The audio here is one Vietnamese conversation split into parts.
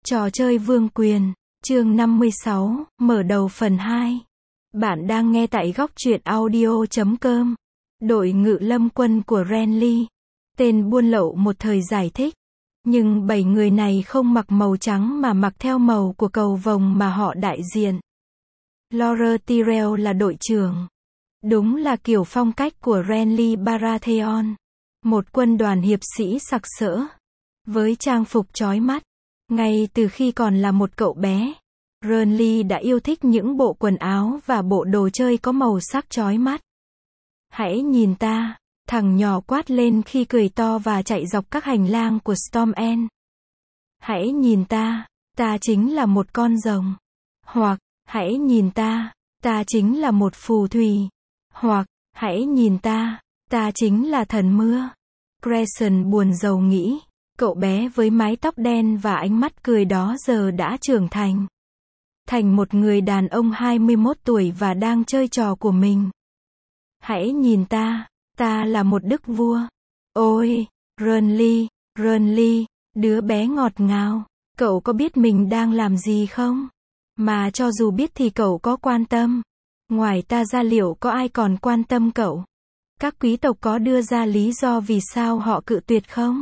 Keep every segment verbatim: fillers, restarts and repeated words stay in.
Trò chơi vương quyền, chương năm mươi sáu, mở đầu phần hai. Bạn đang nghe tại góc truyện audio chấm com. Đội ngự lâm quân của Renly. Tên buôn lậu một thời giải thích. Nhưng bảy người này không mặc màu trắng mà mặc theo màu của cầu vồng mà họ đại diện. Laura Tyrell là đội trưởng. Đúng là kiểu phong cách của Renly Baratheon. Một quân đoàn hiệp sĩ sặc sỡ. Với trang phục chói mắt. Ngay từ khi còn là một cậu bé, Renly đã yêu thích những bộ quần áo và bộ đồ chơi có màu sắc chói mắt. Hãy nhìn ta, thằng nhỏ quát lên khi cười to và chạy dọc các hành lang của Storm End. Hãy nhìn ta, ta chính là một con rồng. Hoặc, hãy nhìn ta, ta chính là một phù thủy. Hoặc, hãy nhìn ta, ta chính là thần mưa. Grayson buồn rầu nghĩ. Cậu bé với mái tóc đen và ánh mắt cười đó giờ đã trưởng thành. Thành một người đàn ông hai mươi mốt tuổi và đang chơi trò của mình. Hãy nhìn ta, ta là một đức vua. Ôi, Renly, Renly, đứa bé ngọt ngào, cậu có biết mình đang làm gì không? Mà cho dù biết thì cậu có quan tâm. Ngoài ta ra liệu có ai còn quan tâm cậu? Các quý tộc có đưa ra lý do vì sao họ cự tuyệt không?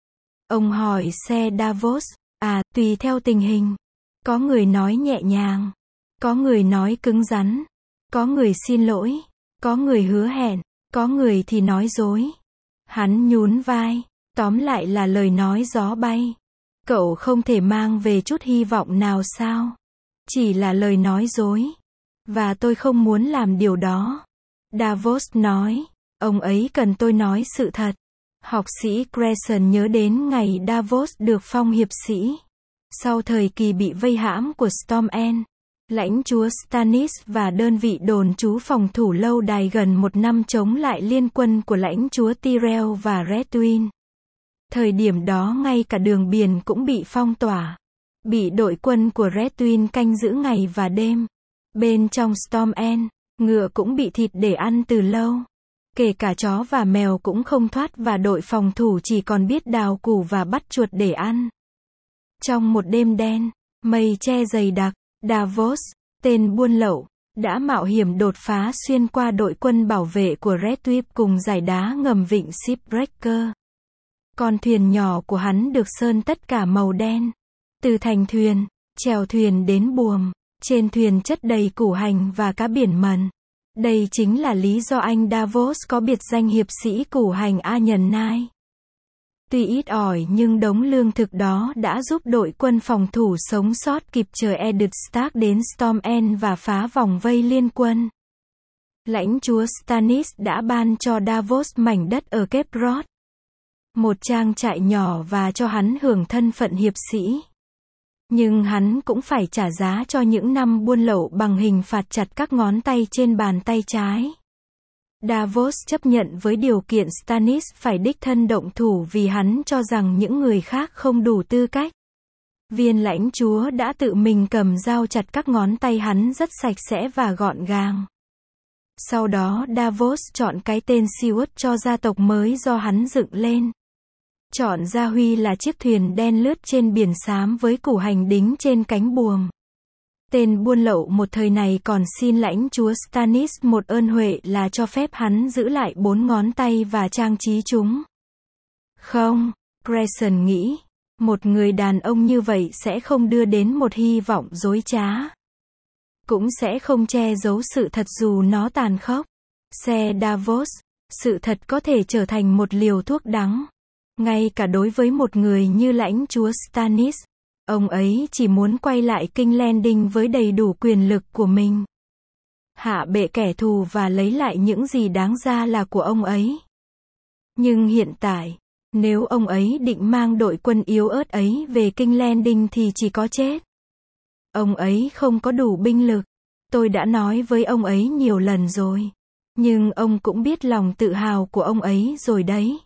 Ông hỏi xe Davos, à, tùy theo tình hình. Có người nói nhẹ nhàng. Có người nói cứng rắn. Có người xin lỗi. Có người hứa hẹn. Có người thì nói dối. Hắn nhún vai. Tóm lại là lời nói gió bay. Cậu không thể mang về chút hy vọng nào sao? Chỉ là lời nói dối. Và tôi không muốn làm điều đó. Davos nói. Ông ấy cần tôi nói sự thật. Học sĩ Grayson nhớ đến ngày Davos được phong hiệp sĩ. Sau thời kỳ bị vây hãm của Storm End, lãnh chúa Stannis và đơn vị đồn trú phòng thủ lâu đài gần một năm chống lại liên quân của lãnh chúa Tyrell và Redwyn. Thời điểm đó ngay cả đường biển cũng bị phong tỏa. Bị đội quân của Redwyn canh giữ ngày và đêm. Bên trong Storm End, ngựa cũng bị thịt để ăn từ lâu. Kể cả chó và mèo cũng không thoát và đội phòng thủ chỉ còn biết đào củ và bắt chuột để ăn. Trong một đêm đen, mây che dày đặc, Davos, tên buôn lậu, đã mạo hiểm đột phá xuyên qua đội quân bảo vệ của Redwyp cùng dải đá ngầm vịnh Shipbreaker. Con thuyền nhỏ của hắn được sơn tất cả màu đen. Từ thành thuyền, chèo thuyền đến buồm, trên thuyền chất đầy củ hành và cá biển mần. Đây chính là lý do anh Davos có biệt danh hiệp sĩ củ hành A Nhần Nai. Tuy ít ỏi nhưng đống lương thực đó đã giúp đội quân phòng thủ sống sót kịp chờ Eddard Stark đến Storm End và phá vòng vây liên quân. Lãnh chúa Stannis đã ban cho Davos mảnh đất ở Cape Rock, một trang trại nhỏ và cho hắn hưởng thân phận hiệp sĩ. Nhưng hắn cũng phải trả giá cho những năm buôn lậu bằng hình phạt chặt các ngón tay trên bàn tay trái. Davos chấp nhận với điều kiện Stannis phải đích thân động thủ vì hắn cho rằng những người khác không đủ tư cách. Viên lãnh chúa đã tự mình cầm dao chặt các ngón tay hắn rất sạch sẽ và gọn gàng. Sau đó Davos chọn cái tên Siward cho gia tộc mới do hắn dựng lên. Chọn Gia Huy là chiếc thuyền đen lướt trên biển xám với củ hành đính trên cánh buồm. Tên buôn lậu một thời này còn xin lãnh chúa Stannis một ơn huệ là cho phép hắn giữ lại bốn ngón tay và trang trí chúng. Không, Grayson nghĩ, một người đàn ông như vậy sẽ không đưa đến một hy vọng dối trá. Cũng sẽ không che giấu sự thật dù nó tàn khốc. Xe Davos, sự thật có thể trở thành một liều thuốc đắng. Ngay cả đối với một người như lãnh chúa Stannis, ông ấy chỉ muốn quay lại King's Landing với đầy đủ quyền lực của mình. Hạ bệ kẻ thù và lấy lại những gì đáng ra là của ông ấy. Nhưng hiện tại, nếu ông ấy định mang đội quân yếu ớt ấy về King's Landing thì chỉ có chết. Ông ấy không có đủ binh lực. Tôi đã nói với ông ấy nhiều lần rồi. Nhưng ông cũng biết lòng tự hào của ông ấy rồi đấy.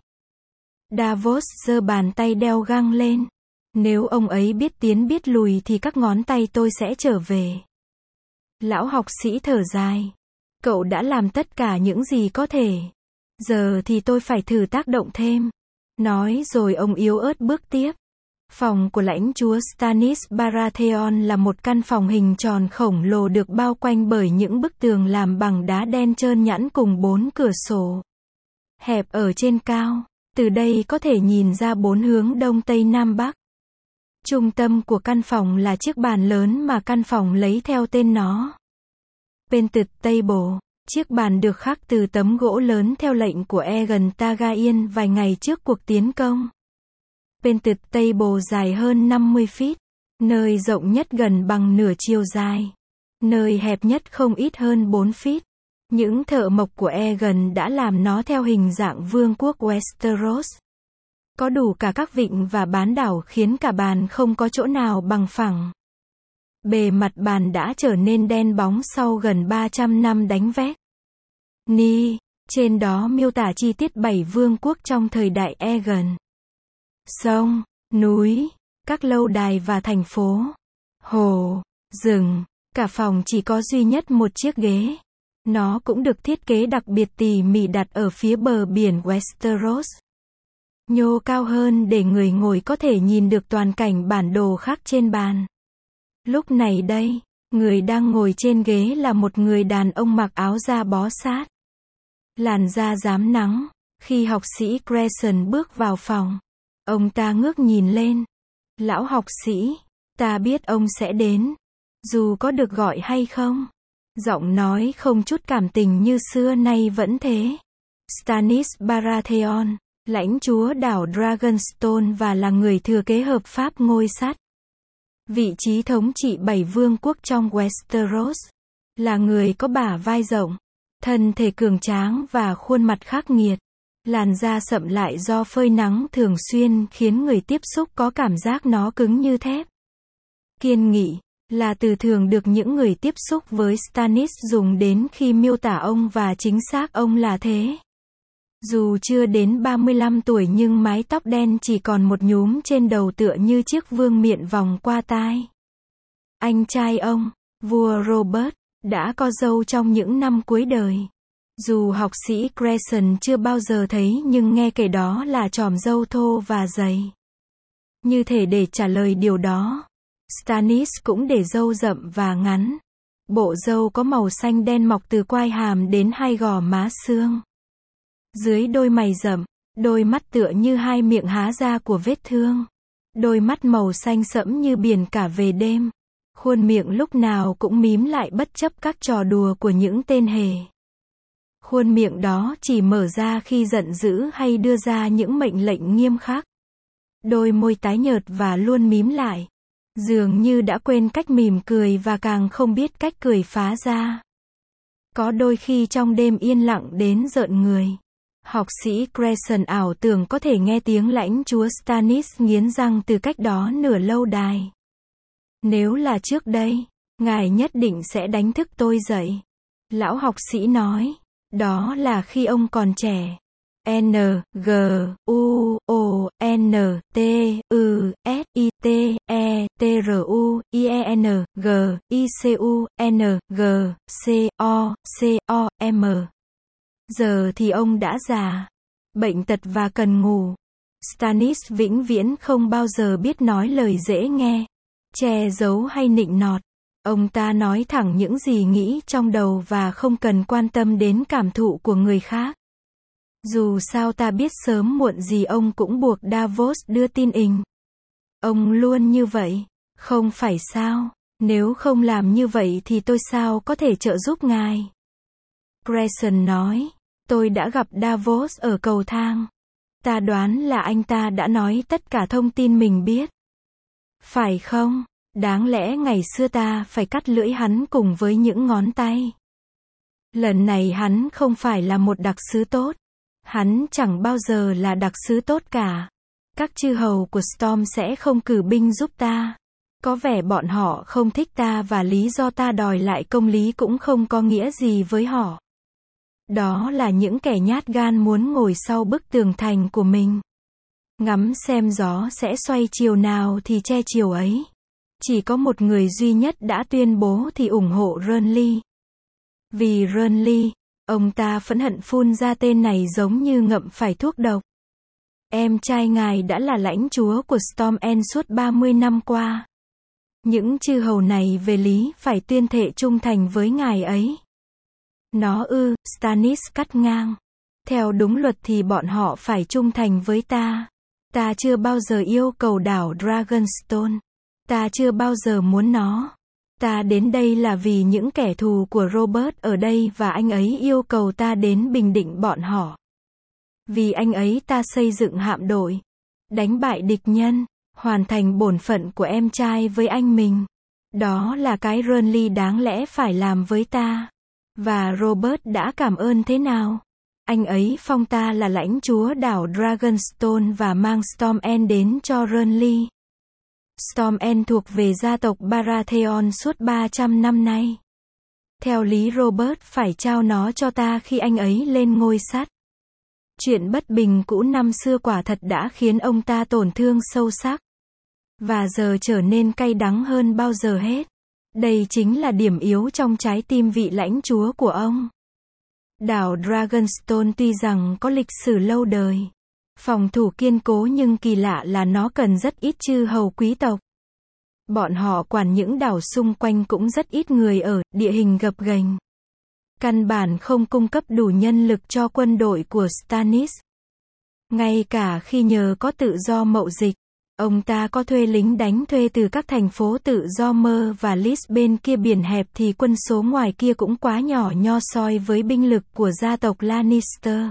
Davos giơ bàn tay đeo găng lên. Nếu ông ấy biết tiến biết lùi thì các ngón tay tôi sẽ trở về. Lão học sĩ thở dài. Cậu đã làm tất cả những gì có thể. Giờ thì tôi phải thử tác động thêm. Nói rồi ông yếu ớt bước tiếp. Phòng của lãnh chúa Stannis Baratheon là một căn phòng hình tròn khổng lồ được bao quanh bởi những bức tường làm bằng đá đen trơn nhẵn cùng bốn cửa sổ hẹp ở trên cao. Từ đây có thể nhìn ra bốn hướng đông tây nam bắc. Trung tâm của căn phòng là chiếc bàn lớn mà căn phòng lấy theo tên nó. Painted Table. Chiếc bàn được khắc từ tấm gỗ lớn theo lệnh của Aegon Targaryen vài ngày trước cuộc tiến công. Painted Table dài hơn năm mươi feet, nơi rộng nhất gần bằng nửa chiều dài, nơi hẹp nhất không ít hơn bốn feet. Những thợ mộc của Aegon đã làm nó theo hình dạng vương quốc Westeros. Có đủ cả các vịnh và bán đảo khiến cả bàn không có chỗ nào bằng phẳng. Bề mặt bàn đã trở nên đen bóng sau gần ba trăm năm đánh vét. Ni, trên đó miêu tả chi tiết bảy vương quốc trong thời đại Aegon. Sông, núi, các lâu đài và thành phố, hồ, rừng, cả phòng chỉ có duy nhất một chiếc ghế. Nó cũng được thiết kế đặc biệt tỉ mỉ đặt ở phía bờ biển Westeros. Nhô cao hơn để người ngồi có thể nhìn được toàn cảnh bản đồ khắc trên bàn. Lúc này đây, người đang ngồi trên ghế là một người đàn ông mặc áo da bó sát. Làn da rám nắng. Khi học sĩ Grayson bước vào phòng, ông ta ngước nhìn lên. Lão học sĩ, ta biết ông sẽ đến. Dù có được gọi hay không. Giọng nói không chút cảm tình như xưa nay vẫn thế. Stannis Baratheon, lãnh chúa đảo Dragonstone và là người thừa kế hợp pháp ngôi sắt. Vị trí thống trị bảy vương quốc trong Westeros. Là người có bả vai rộng, thân thể cường tráng và khuôn mặt khắc nghiệt. Làn da sậm lại do phơi nắng thường xuyên khiến người tiếp xúc có cảm giác nó cứng như thép. Kiên nghị là từ thường được những người tiếp xúc với Stannis dùng đến khi miêu tả ông và chính xác ông là thế. Dù chưa đến ba mươi lăm tuổi nhưng mái tóc đen chỉ còn một nhúm trên đầu tựa như chiếc vương miện vòng qua tai. Anh trai ông, vua Robert, đã có râu trong những năm cuối đời. Dù học sĩ Grayson chưa bao giờ thấy nhưng nghe kể đó là chòm râu thô và dày. Như thể để trả lời điều đó, Stannis cũng để râu rậm và ngắn. Bộ râu có màu xanh đen mọc từ quai hàm đến hai gò má xương. Dưới đôi mày rậm, đôi mắt tựa như hai miệng há ra của vết thương. Đôi mắt màu xanh sẫm như biển cả về đêm. Khuôn miệng lúc nào cũng mím lại bất chấp các trò đùa của những tên hề. Khuôn miệng đó chỉ mở ra khi giận dữ hay đưa ra những mệnh lệnh nghiêm khắc. Đôi môi tái nhợt và luôn mím lại. Dường như đã quên cách mỉm cười và càng không biết cách cười phá ra. Có đôi khi trong đêm yên lặng đến rợn người, học sĩ Grayson ảo tưởng có thể nghe tiếng lãnh chúa Stannis nghiến răng từ cách đó nửa lâu đài. Nếu là trước đây, ngài nhất định sẽ đánh thức tôi dậy. Lão học sĩ nói. Đó là khi ông còn trẻ. N, G, U, O, N, T, U, S, I, T, E, T, R, U, I, E, N, G, I, C, U, N, G, C, O, C, O, M. Giờ thì ông đã già, bệnh tật và cần ngủ. Stannis vĩnh viễn không bao giờ biết nói lời dễ nghe, che giấu hay nịnh nọt. Ông ta nói thẳng những gì nghĩ trong đầu và không cần quan tâm đến cảm thụ của người khác. Dù sao ta biết sớm muộn gì ông cũng buộc Davos đưa tin ình. Ông luôn như vậy, không phải sao? Nếu không làm như vậy thì tôi sao có thể trợ giúp ngài? Grayson nói, tôi đã gặp Davos ở cầu thang. Ta đoán là anh ta đã nói tất cả thông tin mình biết. Phải không? Đáng lẽ ngày xưa ta phải cắt lưỡi hắn cùng với những ngón tay. Lần này hắn không phải là một đặc sứ tốt. Hắn chẳng bao giờ là đặc sứ tốt cả. Các chư hầu của Storm sẽ không cử binh giúp ta. Có vẻ bọn họ không thích ta và lý do ta đòi lại công lý cũng không có nghĩa gì với họ. Đó là những kẻ nhát gan muốn ngồi sau bức tường thành của mình. Ngắm xem gió sẽ xoay chiều nào thì che chiều ấy. Chỉ có một người duy nhất đã tuyên bố thì ủng hộ Renly. Vì Renly, ông ta phẫn hận phun ra tên này giống như ngậm phải thuốc độc. Em trai ngài đã là lãnh chúa của Storm End suốt ba mươi năm qua. Những chư hầu này về lý phải tuyên thệ trung thành với ngài ấy. Nó ư, Stannis cắt ngang. Theo đúng luật thì bọn họ phải trung thành với ta. Ta chưa bao giờ yêu cầu đảo Dragonstone. Ta chưa bao giờ muốn nó. Ta đến đây là vì những kẻ thù của Robert ở đây và anh ấy yêu cầu ta đến bình định bọn họ. Vì anh ấy ta xây dựng hạm đội, đánh bại địch nhân, hoàn thành bổn phận của em trai với anh mình. Đó là cái Renly đáng lẽ phải làm với ta. Và Robert đã cảm ơn thế nào? Anh ấy phong ta là lãnh chúa đảo Dragonstone và mang Storm End đến cho Renly. Storm End thuộc về gia tộc Baratheon suốt ba trăm năm nay. Theo lý Robert phải trao nó cho ta khi anh ấy lên ngôi sắt. Chuyện bất bình cũ năm xưa quả thật đã khiến ông ta tổn thương sâu sắc. Và giờ trở nên cay đắng hơn bao giờ hết. Đây chính là điểm yếu trong trái tim vị lãnh chúa của ông. Đảo Dragonstone tuy rằng có lịch sử lâu đời, phòng thủ kiên cố nhưng kỳ lạ là nó cần rất ít chư hầu quý tộc. Bọn họ quản những đảo xung quanh cũng rất ít người ở, địa hình gập ghềnh. Căn bản không cung cấp đủ nhân lực cho quân đội của Stannis. Ngay cả khi nhờ có tự do mậu dịch, ông ta có thuê lính đánh thuê từ các thành phố tự do Mơ và Lys bên kia biển hẹp thì quân số ngoài kia cũng quá nhỏ nho soi với binh lực của gia tộc Lannister.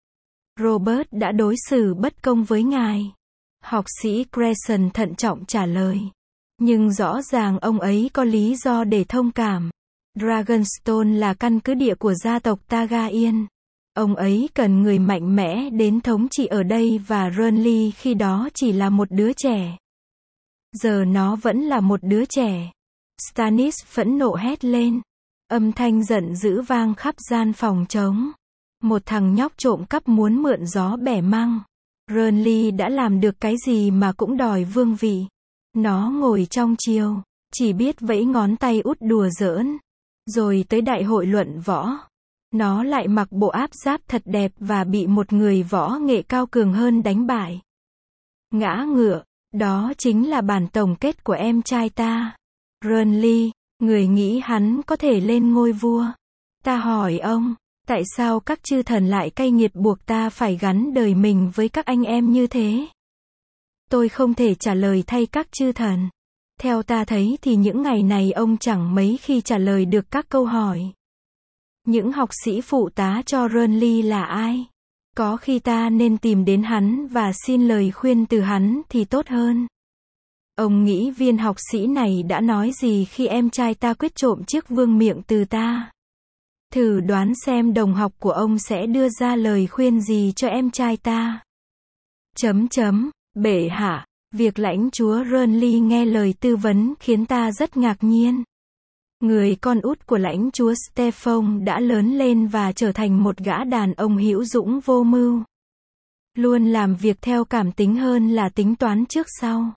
Robert đã đối xử bất công với ngài. Học sĩ Grayson thận trọng trả lời. Nhưng rõ ràng ông ấy có lý do để thông cảm. Dragonstone là căn cứ địa của gia tộc Targaryen. Ông ấy cần người mạnh mẽ đến thống trị ở đây và Renly khi đó chỉ là một đứa trẻ. Giờ nó vẫn là một đứa trẻ. Stannis phẫn nộ hét lên. Âm thanh giận dữ vang khắp gian phòng trống. Một thằng nhóc trộm cắp muốn mượn gió bẻ măng. Renly đã làm được cái gì mà cũng đòi vương vị. Nó ngồi trong chiều, chỉ biết vẫy ngón tay út đùa giỡn. Rồi tới đại hội luận võ. Nó lại mặc bộ áp giáp thật đẹp và bị một người võ nghệ cao cường hơn đánh bại. Ngã ngựa, đó chính là bản tổng kết của em trai ta. Renly, người nghĩ hắn có thể lên ngôi vua. Ta hỏi ông, tại sao các chư thần lại cay nghiệt buộc ta phải gắn đời mình với các anh em như thế? Tôi không thể trả lời thay các chư thần. Theo ta thấy thì những ngày này ông chẳng mấy khi trả lời được các câu hỏi. Những học sĩ phụ tá cho Renly là ai? Có khi ta nên tìm đến hắn và xin lời khuyên từ hắn thì tốt hơn. Ông nghĩ viên học sĩ này đã nói gì khi em trai ta quyết trộm chiếc vương miện từ ta? Thử đoán xem đồng học của ông sẽ đưa ra lời khuyên gì cho em trai ta. Chấm chấm, bệ hạ, việc lãnh chúa Renly nghe lời tư vấn khiến ta rất ngạc nhiên. Người con út của lãnh chúa Stefan đã lớn lên và trở thành một gã đàn ông hữu dũng vô mưu. Luôn làm việc theo cảm tính hơn là tính toán trước sau.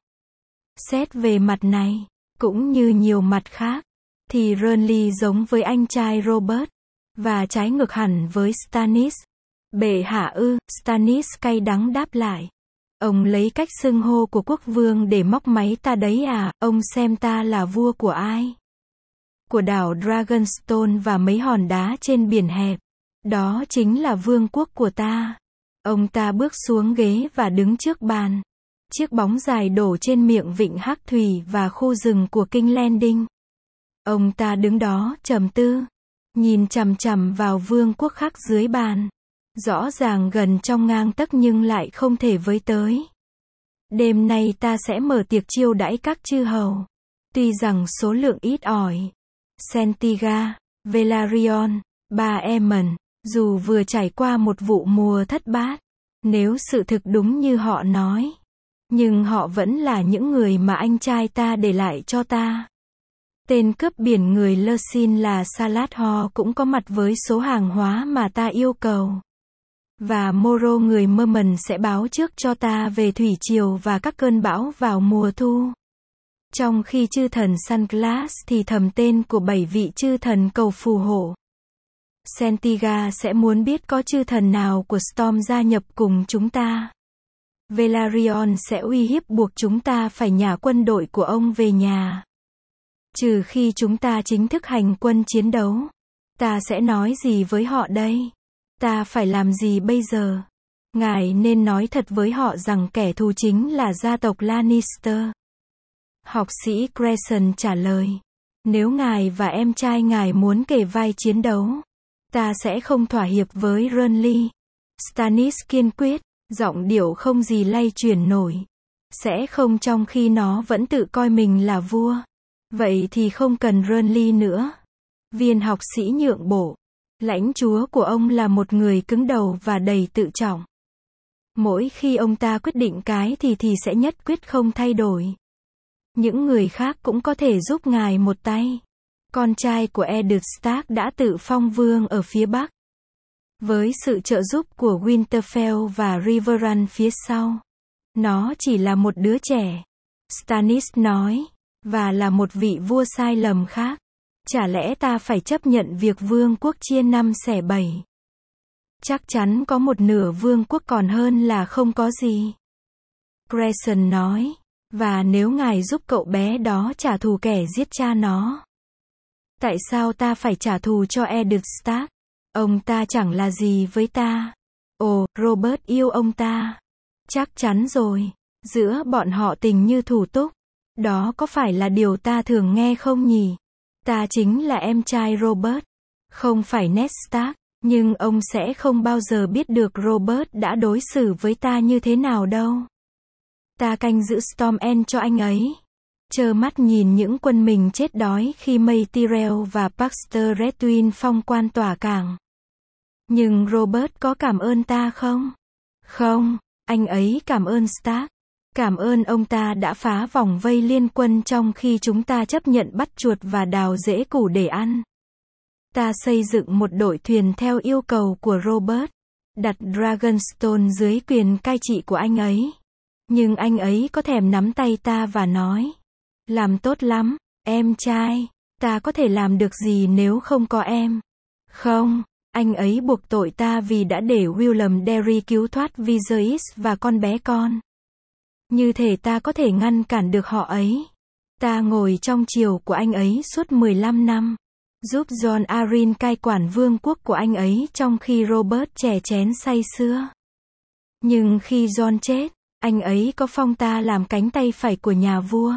Xét về mặt này, cũng như nhiều mặt khác, thì Renly giống với anh trai Robert, và trái ngược hẳn với Stannis. Bệ hạ ư, Stannis cay đắng đáp lại. Ông lấy cách xưng hô của quốc vương để móc máy ta đấy à, ông xem ta là vua của ai? Của đảo Dragonstone và mấy hòn đá trên biển hẹp. Đó chính là vương quốc của ta. Ông ta bước xuống ghế và đứng trước bàn. Chiếc bóng dài đổ trên miệng vịnh Hắc Thủy và khu rừng của King Landing. Ông ta đứng đó trầm tư, nhìn chằm chằm vào vương quốc khác dưới bàn. Rõ ràng gần trong gang tấc nhưng lại không thể với tới. Đêm nay ta sẽ mở tiệc chiêu đãi các chư hầu. Tuy rằng số lượng ít ỏi. Sentiga, Velaryon, Ba Emon, dù vừa trải qua một vụ mùa thất bát, nếu sự thực đúng như họ nói, nhưng họ vẫn là những người mà anh trai ta để lại cho ta. Tên cướp biển người Lursin là Saladhor cũng có mặt với số hàng hóa mà ta yêu cầu. Và Moro người Merman sẽ báo trước cho ta về thủy triều và các cơn bão vào mùa thu. Trong khi chư thần Sunglass thì thầm tên của bảy vị chư thần cầu phù hộ. Sentiga sẽ muốn biết có chư thần nào của Storm gia nhập cùng chúng ta. Velaryon sẽ uy hiếp buộc chúng ta phải nhả quân đội của ông về nhà. Trừ khi chúng ta chính thức hành quân chiến đấu. Ta sẽ nói gì với họ đây? Ta phải làm gì bây giờ? Ngài nên nói thật với họ rằng kẻ thù chính là gia tộc Lannister. Học sĩ Grayson trả lời. Nếu ngài và em trai ngài muốn kề vai chiến đấu, ta sẽ không thỏa hiệp với Renly. Stannis kiên quyết, giọng điệu không gì lay chuyển nổi. Sẽ không, trong khi nó vẫn tự coi mình là vua. Vậy thì không cần Renly nữa. Viên học sĩ nhượng bộ. Lãnh chúa của ông là một người cứng đầu và đầy tự trọng. Mỗi khi ông ta quyết định cái thì thì sẽ nhất quyết không thay đổi. Những người khác cũng có thể giúp ngài một tay. Con trai của Eddard Stark đã tự phong vương ở phía Bắc. Với sự trợ giúp của Winterfell và Riverrun phía sau. Nó chỉ là một đứa trẻ. Stannis nói. Và là một vị vua sai lầm khác. Chả lẽ ta phải chấp nhận việc vương quốc chia năm xẻ bảy? Chắc chắn có một nửa vương quốc còn hơn là không có gì. Grayson nói. Và nếu ngài giúp cậu bé đó trả thù kẻ giết cha nó, tại sao ta phải trả thù cho Eddard Stark? Ông ta chẳng là gì với ta. Ồ, Robert yêu ông ta. Chắc chắn rồi. Giữa bọn họ tình như thủ túc. Đó có phải là điều ta thường nghe không nhỉ? Ta chính là em trai Robert. Không phải Ned Stark. Nhưng ông sẽ không bao giờ biết được Robert đã đối xử với ta như thế nào đâu. Ta canh giữ Storm End cho anh ấy. Trơ mắt nhìn những quân mình chết đói khi mây Tyrell và Baxter Redwyn phong quan tỏa cảng. Nhưng Robert có cảm ơn ta không? Không, anh ấy cảm ơn Stark. Cảm ơn ông ta đã phá vòng vây liên quân trong khi chúng ta chấp nhận bắt chuột và đào rễ củ để ăn. Ta xây dựng một đội thuyền theo yêu cầu của Robert. Đặt Dragonstone dưới quyền cai trị của anh ấy. Nhưng anh ấy có thèm nắm tay ta và nói. Làm tốt lắm, em trai. Ta có thể làm được gì nếu không có em? Không, anh ấy buộc tội ta vì đã để Willem Derry cứu thoát Viserys và con bé con. Như thể ta có thể ngăn cản được họ ấy. Ta ngồi trong triều của anh ấy suốt mười lăm năm. Giúp Jon Arryn cai quản vương quốc của anh ấy trong khi Robert chè chén say sưa. Nhưng khi Jon chết, anh ấy có phong ta làm cánh tay phải của nhà vua.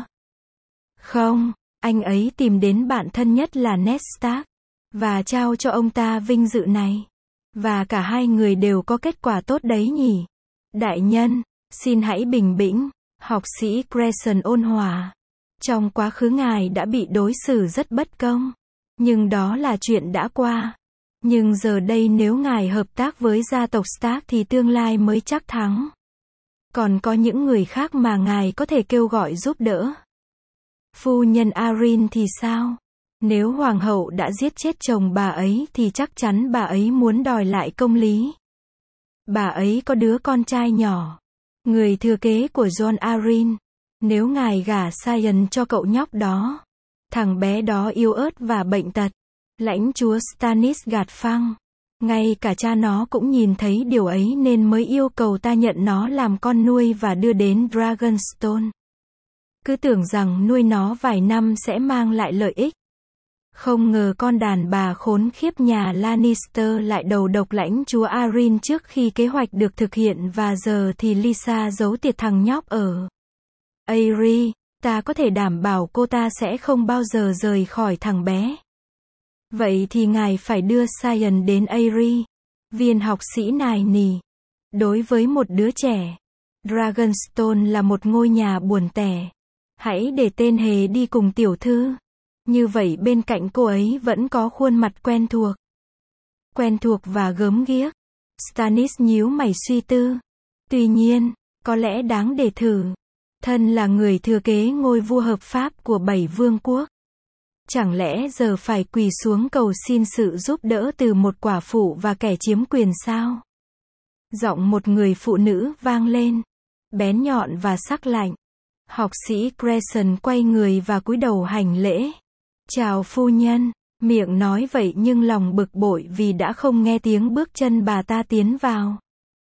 Không, anh ấy tìm đến bạn thân nhất là Ned Stark. Và trao cho ông ta vinh dự này. Và cả hai người đều có kết quả tốt đấy nhỉ. Đại nhân, xin hãy bình tĩnh. Học sĩ Grayson ôn hòa. Trong quá khứ ngài đã bị đối xử rất bất công. Nhưng đó là chuyện đã qua. Nhưng giờ đây nếu ngài hợp tác với gia tộc Stark thì tương lai mới chắc thắng. Còn có những người khác mà ngài có thể kêu gọi giúp đỡ. Phu nhân Arryn thì sao? Nếu hoàng hậu đã giết chết chồng bà ấy thì chắc chắn bà ấy muốn đòi lại công lý. Bà ấy có đứa con trai nhỏ. Người thừa kế của Jon Arryn. Nếu ngài gả Sion cho cậu nhóc đó. Thằng bé đó yếu ớt và bệnh tật. Lãnh chúa Stannis gạt phăng. Ngay cả cha nó cũng nhìn thấy điều ấy nên mới yêu cầu ta nhận nó làm con nuôi và đưa đến Dragonstone. Cứ tưởng rằng nuôi nó vài năm sẽ mang lại lợi ích. Không ngờ con đàn bà khốn khiếp nhà Lannister lại đầu độc lãnh chúa Arryn trước khi kế hoạch được thực hiện và giờ thì Lysa giấu tiệt thằng nhóc ở Aerie. Ta có thể đảm bảo cô ta sẽ không bao giờ rời khỏi thằng bé. Vậy thì ngài phải đưa Sion đến Aerie. Viên học sĩ nài nỉ. Đối với một đứa trẻ, Dragonstone là một ngôi nhà buồn tẻ. Hãy để tên hề đi cùng tiểu thư. Như vậy bên cạnh cô ấy vẫn có khuôn mặt quen thuộc. Quen thuộc và gớm ghiếc. Stannis nhíu mày suy tư. Tuy nhiên, có lẽ đáng để thử. Thân là người thừa kế ngôi vua hợp pháp của bảy vương quốc. Chẳng lẽ giờ phải quỳ xuống cầu xin sự giúp đỡ từ một quả phụ và kẻ chiếm quyền sao? Giọng một người phụ nữ vang lên. Bén nhọn và sắc lạnh. Học sĩ Grayson quay người và cúi đầu hành lễ. Chào phu nhân. Miệng nói vậy nhưng lòng bực bội vì đã không nghe tiếng bước chân bà ta tiến vào.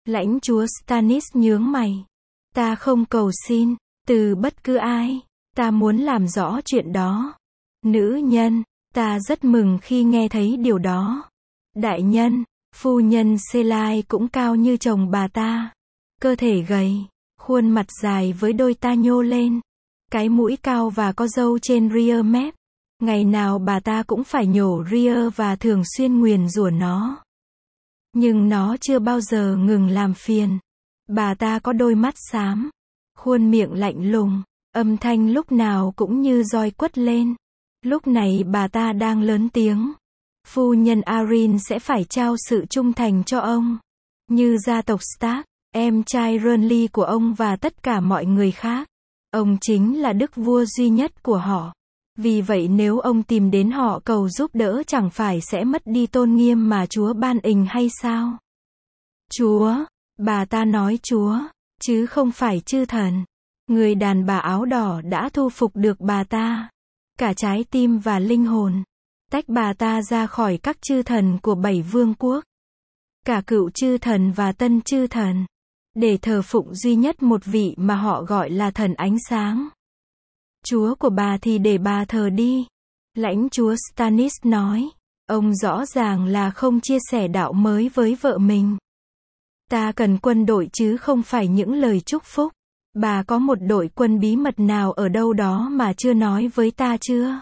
Lãnh chúa Stannis nhướng mày. Ta không cầu xin, từ bất cứ ai. Ta muốn làm rõ chuyện đó. Nữ nhân, ta rất mừng khi nghe thấy điều đó. Đại nhân, phu nhân Selai cũng cao như chồng bà ta. Cơ thể gầy, khuôn mặt dài với đôi ta nhô lên. Cái mũi cao và có râu trên ria mép. Ngày nào bà ta cũng phải nhổ ria và thường xuyên nguyền rủa nó. Nhưng nó chưa bao giờ ngừng làm phiền. Bà ta có đôi mắt xám, khuôn miệng lạnh lùng, âm thanh lúc nào cũng như roi quất lên. Lúc này bà ta đang lớn tiếng. Phu nhân Arryn sẽ phải trao sự trung thành cho ông. Như gia tộc Stark, em trai Renly của ông và tất cả mọi người khác. Ông chính là đức vua duy nhất của họ. Vì vậy nếu ông tìm đến họ cầu giúp đỡ chẳng phải sẽ mất đi tôn nghiêm mà Chúa ban ình hay sao? Chúa, bà ta nói Chúa, chứ không phải chư thần. Người đàn bà áo đỏ đã thu phục được bà ta. Cả trái tim và linh hồn. Tách bà ta ra khỏi các chư thần của bảy vương quốc. Cả cựu chư thần và tân chư thần. Để thờ phụng duy nhất một vị mà họ gọi là thần ánh sáng. Chúa của bà thì để bà thờ đi. Lãnh chúa Stannis nói. Ông rõ ràng là không chia sẻ đạo mới với vợ mình. Ta cần quân đội chứ không phải những lời chúc phúc. Bà có một đội quân bí mật nào ở đâu đó mà chưa nói với ta chưa?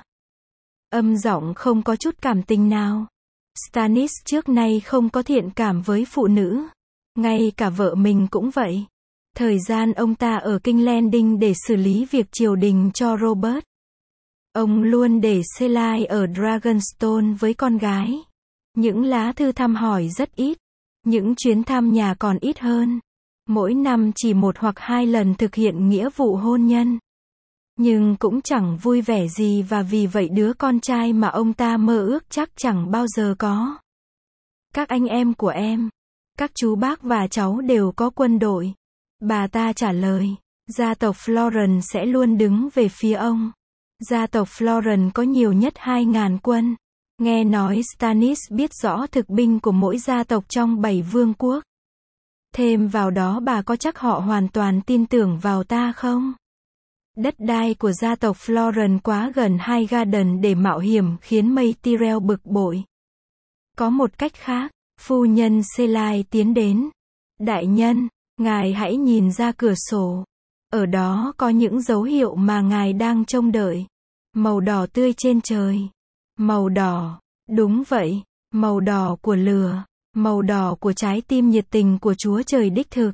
Âm giọng không có chút cảm tình nào. Stannis trước nay không có thiện cảm với phụ nữ. Ngay cả vợ mình cũng vậy. Thời gian ông ta ở King Landing để xử lý việc triều đình cho Robert. Ông luôn để Selai ở Dragonstone với con gái. Những lá thư thăm hỏi rất ít. Những chuyến thăm nhà còn ít hơn. Mỗi năm chỉ một hoặc hai lần thực hiện nghĩa vụ hôn nhân. Nhưng cũng chẳng vui vẻ gì và vì vậy đứa con trai mà ông ta mơ ước chắc chẳng bao giờ có. Các anh em của em, các chú bác và cháu đều có quân đội. Bà ta trả lời, gia tộc Floren sẽ luôn đứng về phía ông. Gia tộc Floren có nhiều nhất hai ngàn quân. Nghe nói Stannis biết rõ thực binh của mỗi gia tộc trong bảy vương quốc. Thêm vào đó bà có chắc họ hoàn toàn tin tưởng vào ta không? Đất đai của gia tộc Floren quá gần Highgarden để mạo hiểm khiến Mây Tyrell bực bội. Có một cách khác, phu nhân Selai tiến đến. Đại nhân, ngài hãy nhìn ra cửa sổ. Ở đó có những dấu hiệu mà ngài đang trông đợi. Màu đỏ tươi trên trời. Màu đỏ, đúng vậy, màu đỏ của lửa. Màu đỏ của trái tim nhiệt tình của Chúa Trời đích thực.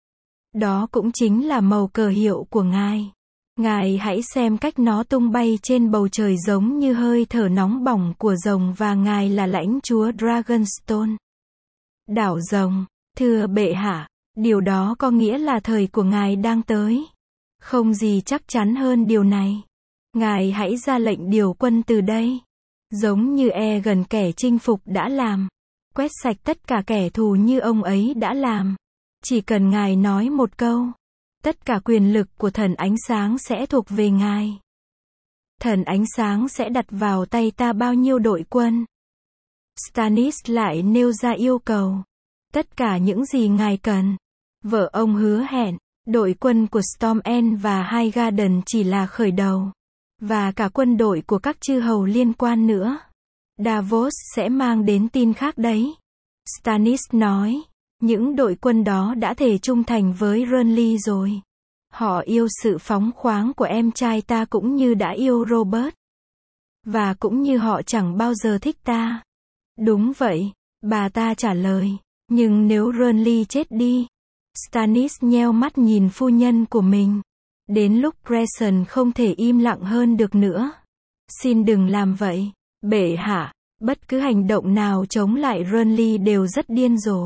Đó cũng chính là màu cờ hiệu của ngài. Ngài hãy xem cách nó tung bay trên bầu trời giống như hơi thở nóng bỏng của rồng và ngài là lãnh chúa Dragonstone. Đảo rồng, thưa bệ hạ, điều đó có nghĩa là thời của ngài đang tới. Không gì chắc chắn hơn điều này. Ngài hãy ra lệnh điều quân từ đây. Giống như Aegon kẻ chinh phục đã làm. Quét sạch tất cả kẻ thù như ông ấy đã làm. Chỉ cần ngài nói một câu. Tất cả quyền lực của thần ánh sáng sẽ thuộc về ngài. Thần ánh sáng sẽ đặt vào tay ta bao nhiêu đội quân. Stannis lại nêu ra yêu cầu. Tất cả những gì ngài cần. Vợ ông hứa hẹn. Đội quân của Storm End và Highgarden chỉ là khởi đầu. Và cả quân đội của các chư hầu liên quan nữa. Davos sẽ mang đến tin khác đấy. Stannis nói. Những đội quân đó đã thề trung thành với Renly rồi. Họ yêu sự phóng khoáng của em trai ta cũng như đã yêu Robert. Và cũng như họ chẳng bao giờ thích ta. Đúng vậy, bà ta trả lời. Nhưng nếu Renly chết đi. Stannis nheo mắt nhìn phu nhân của mình. Đến lúc Grayson không thể im lặng hơn được nữa. Xin đừng làm vậy, bệ hạ. Bất cứ hành động nào chống lại Renly đều rất điên rồ.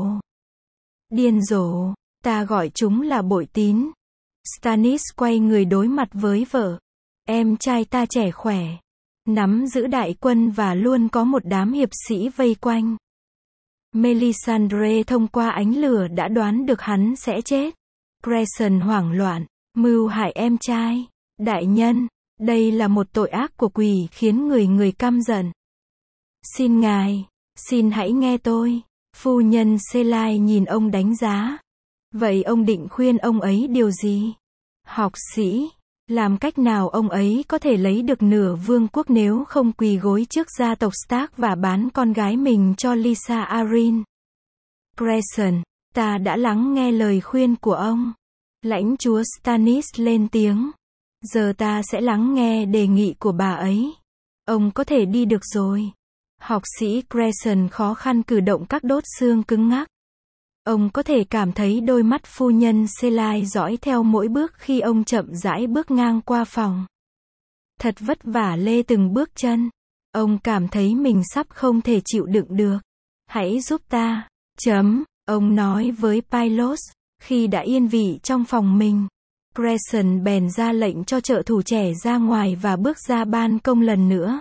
Điên rồ, ta gọi chúng là bội tín. Stannis quay người đối mặt với vợ. Em trai ta trẻ khỏe, nắm giữ đại quân và luôn có một đám hiệp sĩ vây quanh. Melisandre thông qua ánh lửa đã đoán được hắn sẽ chết. Grayson hoảng loạn, mưu hại em trai. Đại nhân, đây là một tội ác của quỷ khiến người người căm giận. Xin ngài, xin hãy nghe tôi. Phu nhân Selai nhìn ông đánh giá. Vậy ông định khuyên ông ấy điều gì? Học sĩ, làm cách nào ông ấy có thể lấy được nửa vương quốc nếu không quỳ gối trước gia tộc Stark và bán con gái mình cho Lysa Arryn? Grayson, ta đã lắng nghe lời khuyên của ông. Lãnh chúa Stannis lên tiếng. Giờ ta sẽ lắng nghe đề nghị của bà ấy. Ông có thể đi được rồi. Học sĩ Grayson khó khăn cử động các đốt xương cứng ngắc. Ông có thể cảm thấy đôi mắt phu nhân Selai dõi theo mỗi bước khi ông chậm rãi bước ngang qua phòng. Thật vất vả lê từng bước chân. Ông cảm thấy mình sắp không thể chịu đựng được. Hãy giúp ta. Chấm. Ông nói với Pylos. Khi đã yên vị trong phòng mình, Grayson bèn ra lệnh cho trợ thủ trẻ ra ngoài và bước ra ban công lần nữa.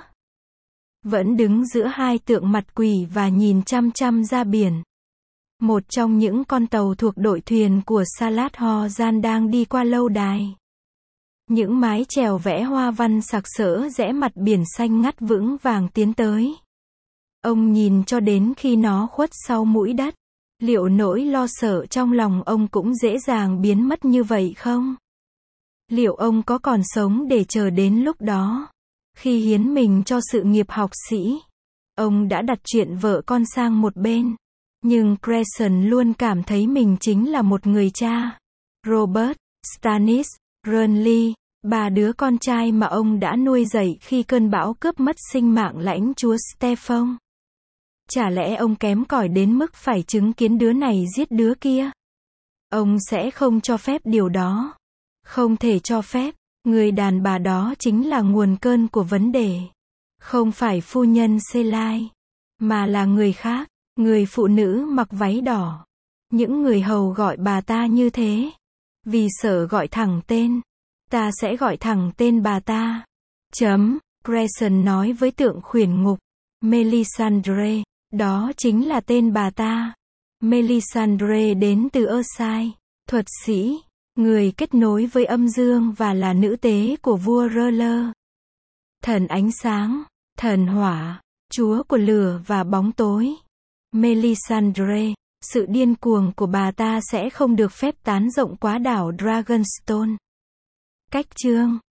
Vẫn đứng giữa hai tượng mặt quỷ và nhìn chăm chăm ra biển. Một trong những con tàu thuộc đội thuyền của Salas Horan đang đi qua lâu đài. Những mái chèo vẽ hoa văn sặc sỡ rẽ mặt biển xanh ngắt vững vàng tiến tới. Ông nhìn cho đến khi nó khuất sau mũi đất. Liệu nỗi lo sợ trong lòng ông cũng dễ dàng biến mất như vậy không? Liệu ông có còn sống để chờ đến lúc đó? Khi hiến mình cho sự nghiệp học sĩ, ông đã đặt chuyện vợ con sang một bên. Nhưng Grayson luôn cảm thấy mình chính là một người cha. Robert, Stannis, Renly, ba đứa con trai mà ông đã nuôi dạy khi cơn bão cướp mất sinh mạng lãnh chúa Steffon. Chả lẽ ông kém cỏi đến mức phải chứng kiến đứa này giết đứa kia? Ông sẽ không cho phép điều đó. Không thể cho phép. Người đàn bà đó chính là nguồn cơn của vấn đề. Không phải phu nhân Selai, mà là người khác. Người phụ nữ mặc váy đỏ. Những người hầu gọi bà ta như thế. Vì sợ gọi thẳng tên. Ta sẽ gọi thẳng tên bà ta. Chấm. Grayson nói với tượng khuyển ngục. Melisandre. Đó chính là tên bà ta. Melisandre đến từ Ersai, thuật sĩ, người kết nối với âm dương và là nữ tế của vua R'lyeh. Thần ánh sáng, thần hỏa, chúa của lửa và bóng tối. Melisandre, sự điên cuồng của bà ta sẽ không được phép tán rộng quá đảo Dragonstone. Cách chương